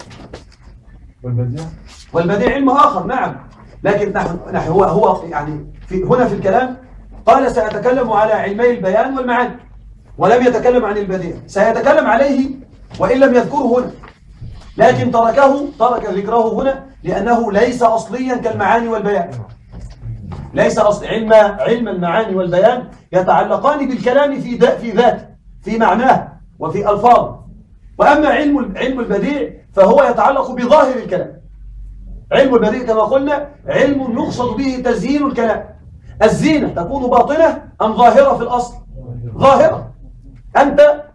والبديع علم آخر، نعم، لكن نحن هو يعني هنا في الكلام قال سأتكلم على علمي البيان والمعاني، ولم يتكلم عن البديع. سيتكلم عليه وإن لم يذكره هنا، لكن ترك ذكره هنا لأنه ليس أصليا كالمعاني والبيان. ليس أصل علم المعاني والبيان يتعلقان بالكلام في ذاته، في معناه وفي ألفاظه. وأما علم البديع فهو يتعلق بظاهر الكلام. علم البديع كما قلنا علم يقصد به تزيين الكلام. الزينة تكون باطنة أم ظاهرة في الأصل؟ ظاهرة. أنت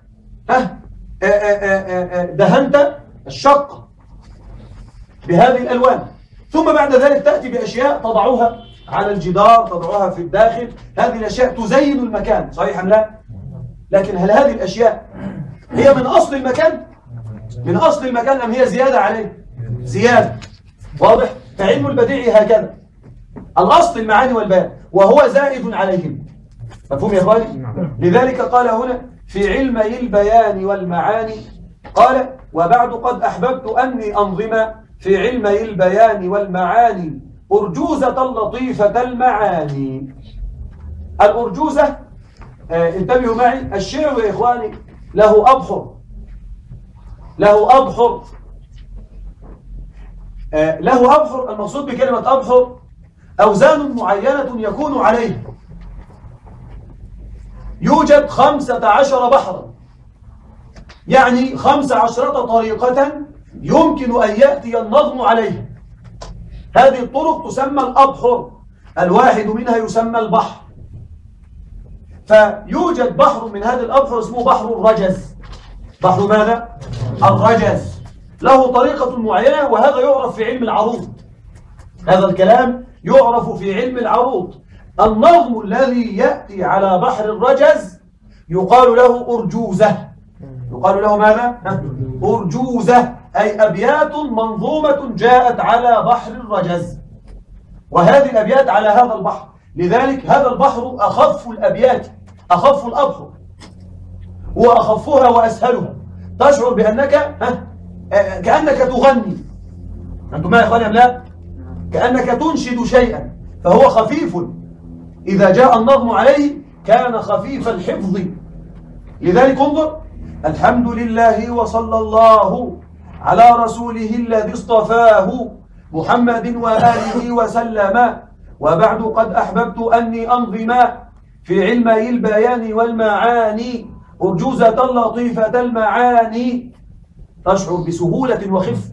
دهنت الشقة بهذه الألوان، ثم بعد ذلك تأتي بأشياء تضعها على الجدار، تضعها في الداخل، هذه الأشياء تزين المكان، صحيح أم لا؟ لكن هل هذه الأشياء هي من أصل المكان؟ من أصل المكان أم هي زيادة عليه؟ زيادة. واضح؟ فعلم البديع هكذا، الأصل المعاني والبيان وهو زائد عليهم. مفهوم يا إخواني؟ لذلك قال هنا في علمي البيان والمعاني، قال وبعد قد أحببت أني أنظم في علمي البيان والمعاني أرجوزة لطيفة المعاني. الأرجوزة انتبهوا معي، الشعر يا إخواني له أبحر، المقصود بكلمة أبحر أوزان معينة يكون عليها. يوجد 15 بحرا، يعني 15 طريقة يمكن أن يأتي النظم عليها. هذه الطرق تسمى الأبحر، الواحد منها يسمى البحر. فيوجد بحر من هذه الأبحر اسمه بحر الرجز. بحر ماذا؟ الرجز، له طريقة معينة، وهذا يعرف في علم العروض. هذا الكلام يعرف في علم العروض. النظم الذي يأتي على بحر الرجز يقال له أرجوزة. يقال له ماذا؟ أرجوزة، أي أبيات منظومة جاءت على بحر الرجز. وهذه الأبيات على هذا البحر، لذلك هذا البحر أخف الأبيات، أخف الأبحر، هو أخفها وأسهلها. تشعر بأنك كأنك تغني. أنتم ما يا إخواني أم لا؟ كأنك تنشد شيئا، فهو خفيف. إذا جاء النظم عليه كان خفيف الحفظ. لذلك انظر: الحمد لله وصلى الله على رسوله الذي اصطفاه محمد وآله وسلم، وبعد قد أحببت أني أنظم في علمي البيان والمعاني أرجوزة لطيفة المعاني. تشعر بسهولة وخفة.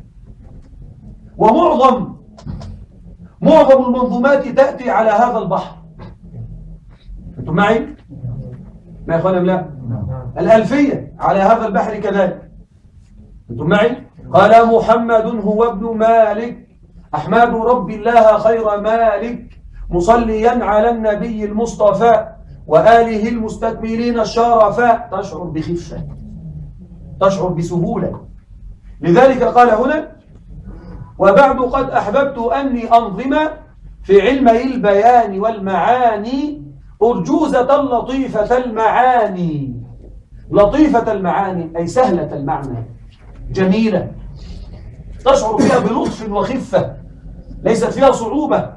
ومعظم المنظومات تأتي على هذا البحر. أنتم معي؟ ما يا أخوانا لا؟ الألفية على هذا البحر كذلك. أنتم معي؟ قال محمد هو ابن مالك أحمد رب الله خير مالك مصليا على النبي المصطفى وآله المستكملين الشرفاء. تشعر بخفة، تشعر بسهولة. لذلك قال هنا: وبعد قد أحببت أني أنظم في علمي البيان والمعاني أرجوزة لطيفة المعاني. لطيفة المعاني أي سهلة المعنى، جميلة، تشعر فيها بلطف وخفة، ليست فيها صعوبة.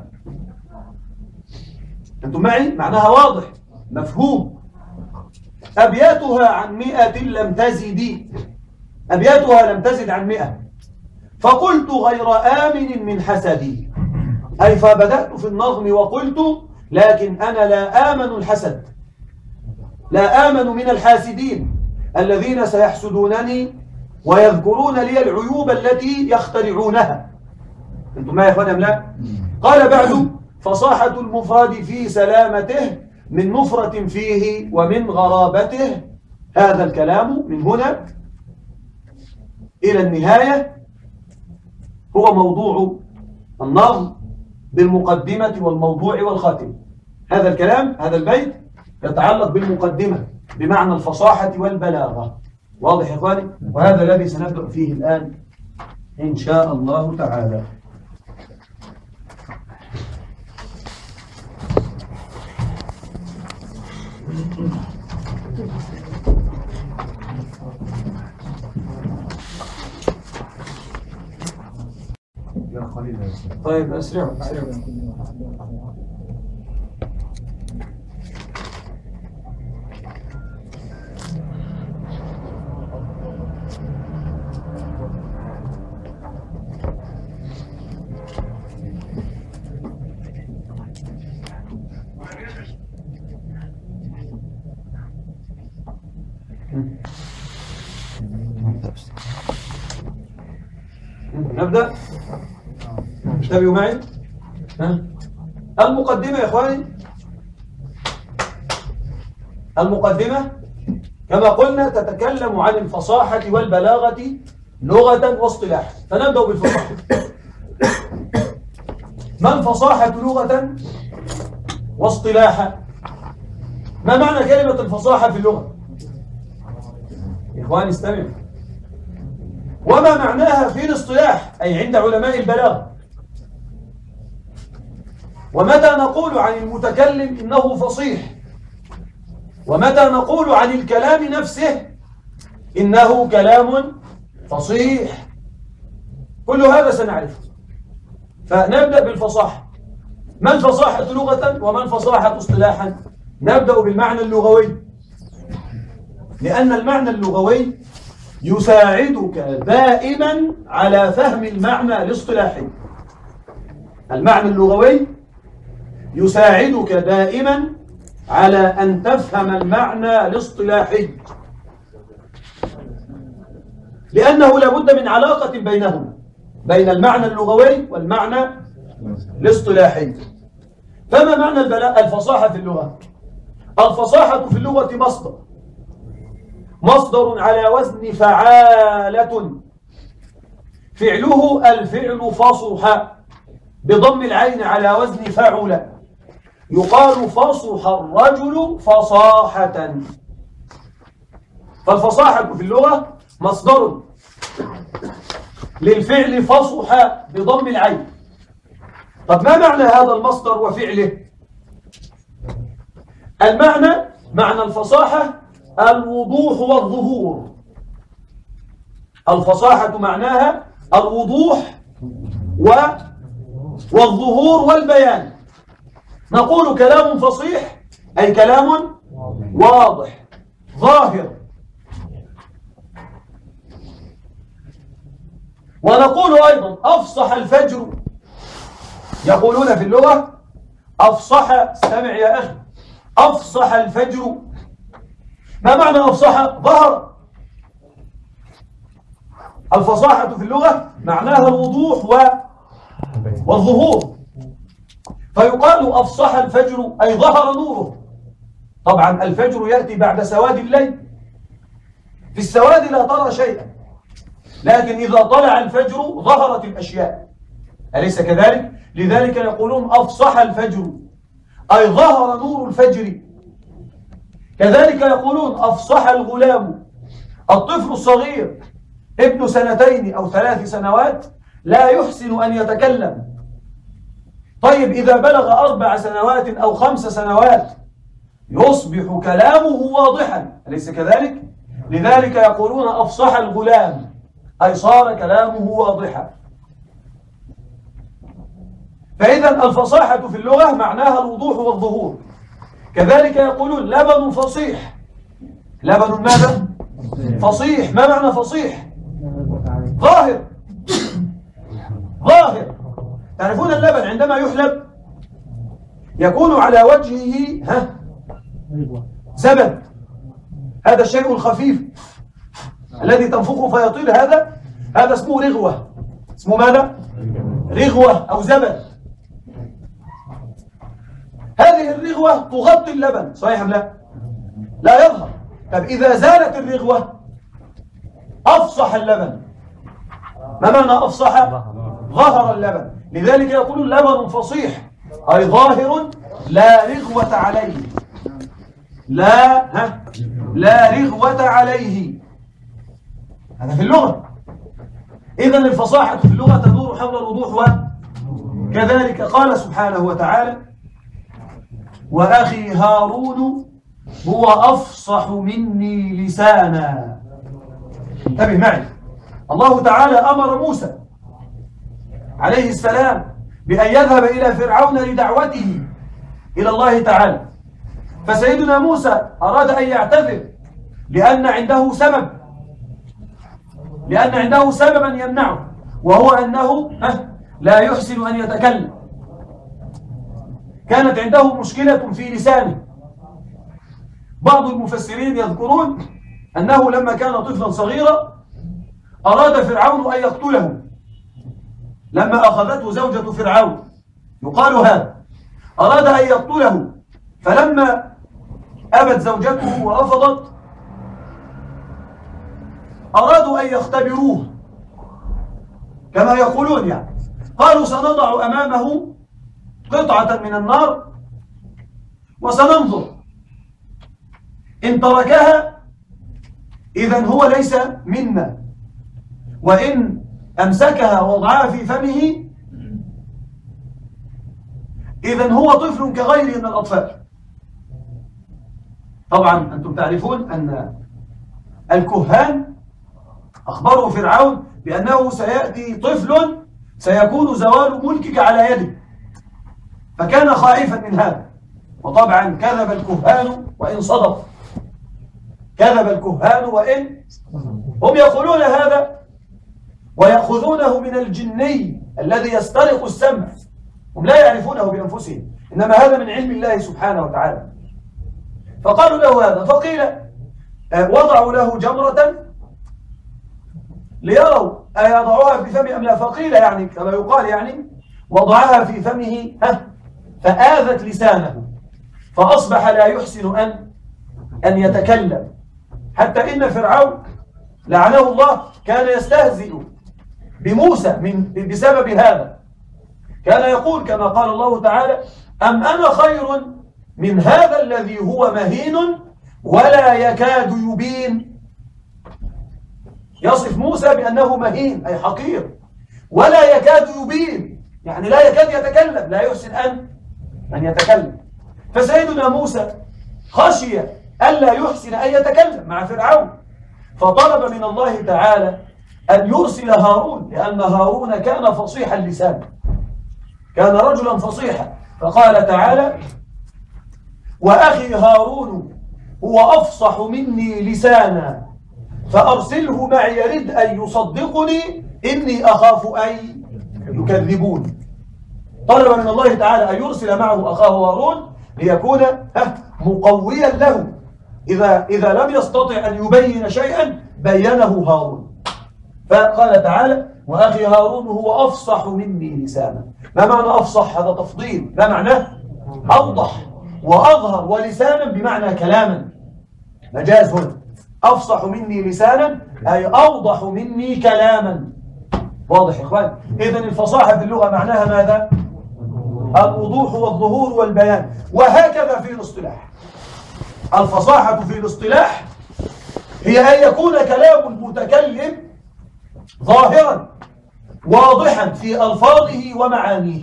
أنتم معي؟ معناها واضح مفهوم. أبياتها عن 100 لم تزد، أبياتها لم تزد عن 100. فقلت غير آمن من حسدي، أي فبدأت في النظم وقلت لكن أنا لا آمن الحسد، لا آمن من الحاسدين الذين سيحسدونني ويذكرون لي العيوب التي يخترعونها. أنتم ما يا إخواني أم لا؟ قال بعد: فصاحة المفرد في سلامته من نفرة فيه ومن غرابته. هذا الكلام من هنا إلى النهاية هو موضوع النظم بالمقدمة والموضوع والخاتمة. هذا الكلام، هذا البيت يتعلق بالمقدمة بمعنى الفصاحة والبلاغة. واضح يا إخواني؟ وهذا الذي سنبدأ فيه الآن إن شاء الله تعالى. طيب اسرع. نبدأ. انتبهوا معي. المقدمة يا إخواني، المقدمة كما قلنا تتكلم عن الفصاحة والبلاغة لغة واصطلاحا. فنبدأ بالفصاحة. ما الفصاحة لغة واصطلاحا؟ ما معنى كلمة الفصاحة في اللغة؟ يا إخواني استمعوا. وما معناها في الاصطلاح أي عند علماء البلاغة؟ ومتى نقول عن المتكلم إنه فصيح؟ ومتى نقول عن الكلام نفسه إنه كلام فصيح؟ كل هذا سنعرفه. فنبدأ بالفصاحة. ما الفصاحة لغة وما الفصاحة اصطلاحا؟ نبدأ بالمعنى اللغوي، لأن المعنى اللغوي يساعدك دائما على فهم المعنى الاصطلاحي. المعنى اللغوي يساعدك دائما على أن تفهم المعنى الاصطلاحي، لأنه لابد من علاقة بينهما، بين المعنى اللغوي والمعنى الاصطلاحي. فما معنى الفصاحة في اللغة؟ الفصاحة في اللغة مصدر على وزن فعالة، فعله الفعل فصح بضم العين على وزن فعل، يقال فصح الرجل فصاحة. فالفصاحة في اللغة مصدر للفعل فصح بضم العين. طب ما معنى هذا المصدر وفعله؟ معنى الفصاحة الوضوح والظهور. الفصاحة معناها الوضوح والظهور والبيان. نقول كلام فصيح أي كلام واضح ظاهر. ونقول أيضا أفصح الفجر، يقولون في اللغة أفصح. استمع يا أخي، أفصح الفجر. ما معنى أفصح؟ ظهر. الفصاحة في اللغة معناها الوضوح والظهور. فيقال أفصح الفجر أي ظهر نوره. طبعا الفجر يأتي بعد سواد الليل، في السواد لا ترى شيئا، لكن إذا طلع الفجر ظهرت الأشياء، أليس كذلك؟ لذلك يقولون أفصح الفجر أي ظهر نور الفجر. كذلك يقولون أفصح الغلام، الطفل الصغير ابن 2 أو 3 سنوات لا يحسن أن يتكلم. طيب إذا بلغ 4 سنوات أو 5 سنوات يصبح كلامه واضحا، أليس كذلك؟ لذلك يقولون أفصح الغلام أي صار كلامه واضحا. فإذا الفصاحة في اللغة معناها الوضوح والظهور. كذلك يقولون لبن فصيح. لبن ماذا؟ فصيح. ما معنى فصيح؟ ظاهر. ظاهر. تعرفون اللبن عندما يحلب يكون على وجهه زبد، هذا الشيء الخفيف الذي تنفخه فيطير، هذا اسمه رغوة. اسمه ماذا؟ رغوة أو زبد. هذه الرغوة تغطي اللبن، صحيح أم لا؟ لا يظهر. طب إذا زالت الرغوة أفصح اللبن. ما معنى أفصح؟ ظهر اللبن. لذلك يقولون لبن فصيح أي ظاهر لا رغوة عليه. لا رغوة عليه. هذا في اللغة. إذن الفصاحة في اللغة تدور حول الوضوح. كذلك قال سبحانه وتعالى: وأخي هارون هو أفصح مني لسانا. انتبه معي، الله تعالى أمر موسى عليه السلام بأن يذهب إلى فرعون لدعوته إلى الله تعالى، فسيدنا موسى أراد أن يعتذر لأن عنده سببا يمنعه، وهو أنه لا يحسن أن يتكلم. كانت عنده مشكلة في لسانه. بعض المفسرين يذكرون أنه لما كان طفلا صغيرا أراد فرعون أن يقتله، لما أخذته زوجة فرعون يقال هذا، أراد أن يقتله، فلما أبت زوجته ورفضت أرادوا أن يختبروه كما يقولون، يعني قالوا سنضع أمامه قطعة من النار وسننظر، إن تركها إذن هو ليس منا، وإن أمسكها ووضعها في فمه إذن هو طفل كغيره من الأطفال. طبعا أنتم تعرفون أن الكهان أخبروا فرعون بأنه سيأتي طفل سيكون زوال ملكك على يده، فكان خائفا من هذا. وطبعا كذب الكهان وإن صدق، كذب الكهان وإن هم يقولون هذا ويأخذونه من الجني الذي يسترق السمع، هم لا يعرفونه بأنفسهم، إنما هذا من علم الله سبحانه وتعالى. فقالوا له هذا، فقيل وضعوا له جمرة ليروا أيضعوها في فمه أم لا، فقيل يعني كما يقال يعني وضعها في فمه فآذت لسانه، فأصبح لا يحسن أن يتكلم، حتى إن فرعون لعنه الله كان يستهزئ بموسى بسبب هذا. كان يقول كما قال الله تعالى: أم أنا خير من هذا الذي هو مهين ولا يكاد يبين. يصف موسى بأنه مهين أي حقير، ولا يكاد يبين يعني لا يكاد يتكلم، لا يحسن أن يتكلم. فسيدنا موسى خشي ألا يحسن أن يتكلم مع فرعون، فطلب من الله تعالى أن يرسل هارون، لأن هارون كان فصيح اللسان، كان رجلا فصيحا. فقال تعالى: وأخي هارون هو أفصح مني لسانا فأرسله معي يرد أن يصدقني إني أخاف أن يكذبون. طلب من الله تعالى أن يرسل معه أخاه هارون ليكون مقويا له، إذا لم يستطع أن يبين شيئا بينه هارون. فقال تعالى: وأخي هارون هو أفصح مني لسانا. ما معنى أفصح؟ هذا تفضيل. ما معناه؟ أوضح وأظهر، ولسانا بمعنى كلاما، مجاز هنا. أفصح مني لسانا أي أوضح مني كلاما. واضح يا إخوان؟ إذن الفصاحة في اللغة معناها ماذا؟ الوضوح والظهور والبيان. وهكذا في الاصطلاح، الفصاحة في الاصطلاح هي أن يكون كلام المتكلم ظاهرا واضحا في ألفاظه ومعانيه.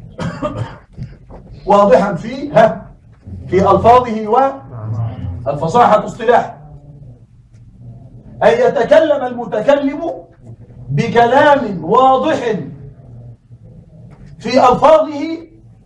واضحا في ألفاظه والفصاحة اصطلاح، أن يتكلم المتكلم بكلام واضح في ألفاظه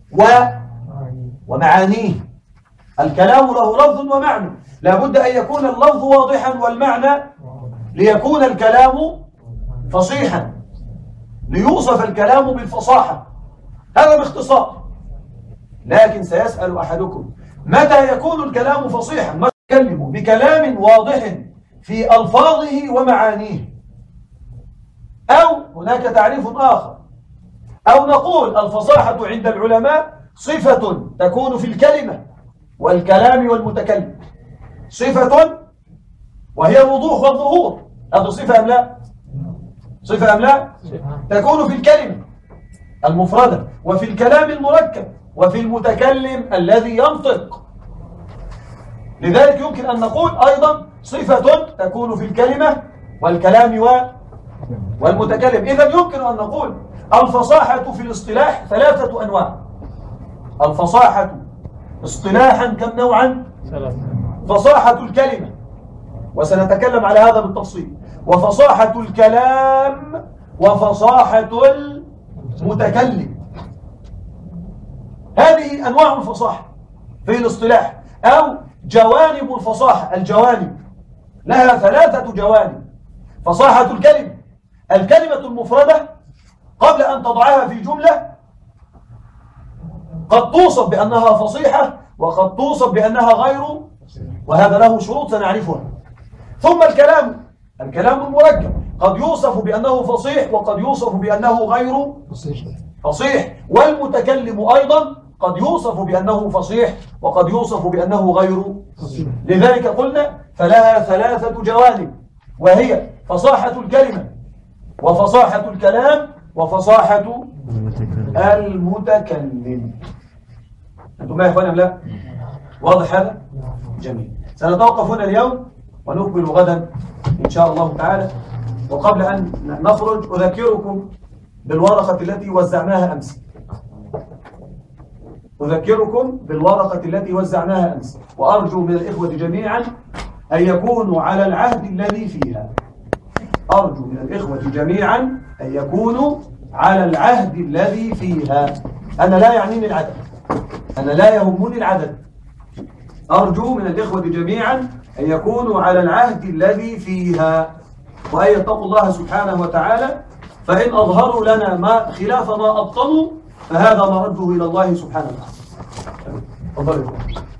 ومعانيه. الكلام له لفظ ومعنى، لابد أن يكون اللفظ واضحا والمعنى ليكون الكلام فصيحا، ليوصف الكلام بالفصاحة. هذا باختصار. لكن سيسأل أحدكم: متى يكون الكلام فصيحا؟ ما يتكلم بكلام واضح في ألفاظه ومعانيه. أو هناك تعريف آخر، أو نقول الفصاحة عند العلماء صفة تكون في الكلمة والكلام والمتكلم، صفة وهي الوضوح والظهور. هذا صفة أم لا؟ صفة أم لا؟ تكون في الكلمة المفردة وفي الكلام المركب وفي المتكلم الذي ينطق. لذلك يمكن أن نقول أيضا صفة تكون في الكلمة والكلام والمتكلم. إذن يمكن أن نقول الفصاحة في الاصطلاح 3 أنواع. الفصاحة اصطلاحا كم نوعا؟ فصاحة الكلمة، وسنتكلم على هذا بالتفصيل، وفصاحة الكلام، وفصاحة المتكلم. هذه أنواع الفصاحة في الاصطلاح، أو جوانب الفصاحة. الجوانب لها 3 جوانب. فصاحة الكلمة، الكلمة المفردة قبل أن تضعها في جملة قد توصف بأنها فصيحة وقد توصف بأنها غير، وهذا له شروط سنعرفها. ثم الكلام المركب قد يوصف بأنه فصيح وقد يوصف بأنه غير فصيح، والمتكلم أيضا قد يوصف بأنه فصيح وقد يوصف بأنه غير فصيح. لذلك قلنا فلها 3 جوانب، وهي فصاحة الكلمة، وفصاحة الكلام، وفصاحة المتكلم. أنتم ما يا إخواني أم لا؟ واضح هذا؟ جميل. سنتوقف هنا اليوم ونكمل غدا إن شاء الله تعالى. وقبل أن نخرج أذكركم بالورقة التي وزعناها أمس. وأرجو من الإخوة جميعا أن يكونوا على العهد الذي فيها. أنا لا يعنيني العدد، أنا لا يهمني العدد. أرجو من الإخوة جميعا أن يكونوا على العهد الذي فيها، وأن يتقوا الله سبحانه وتعالى، فإن أظهروا لنا ما خلاف ما أبطنوا فهذا مرده إلى الله سبحانه وتعالى. تفضلوا.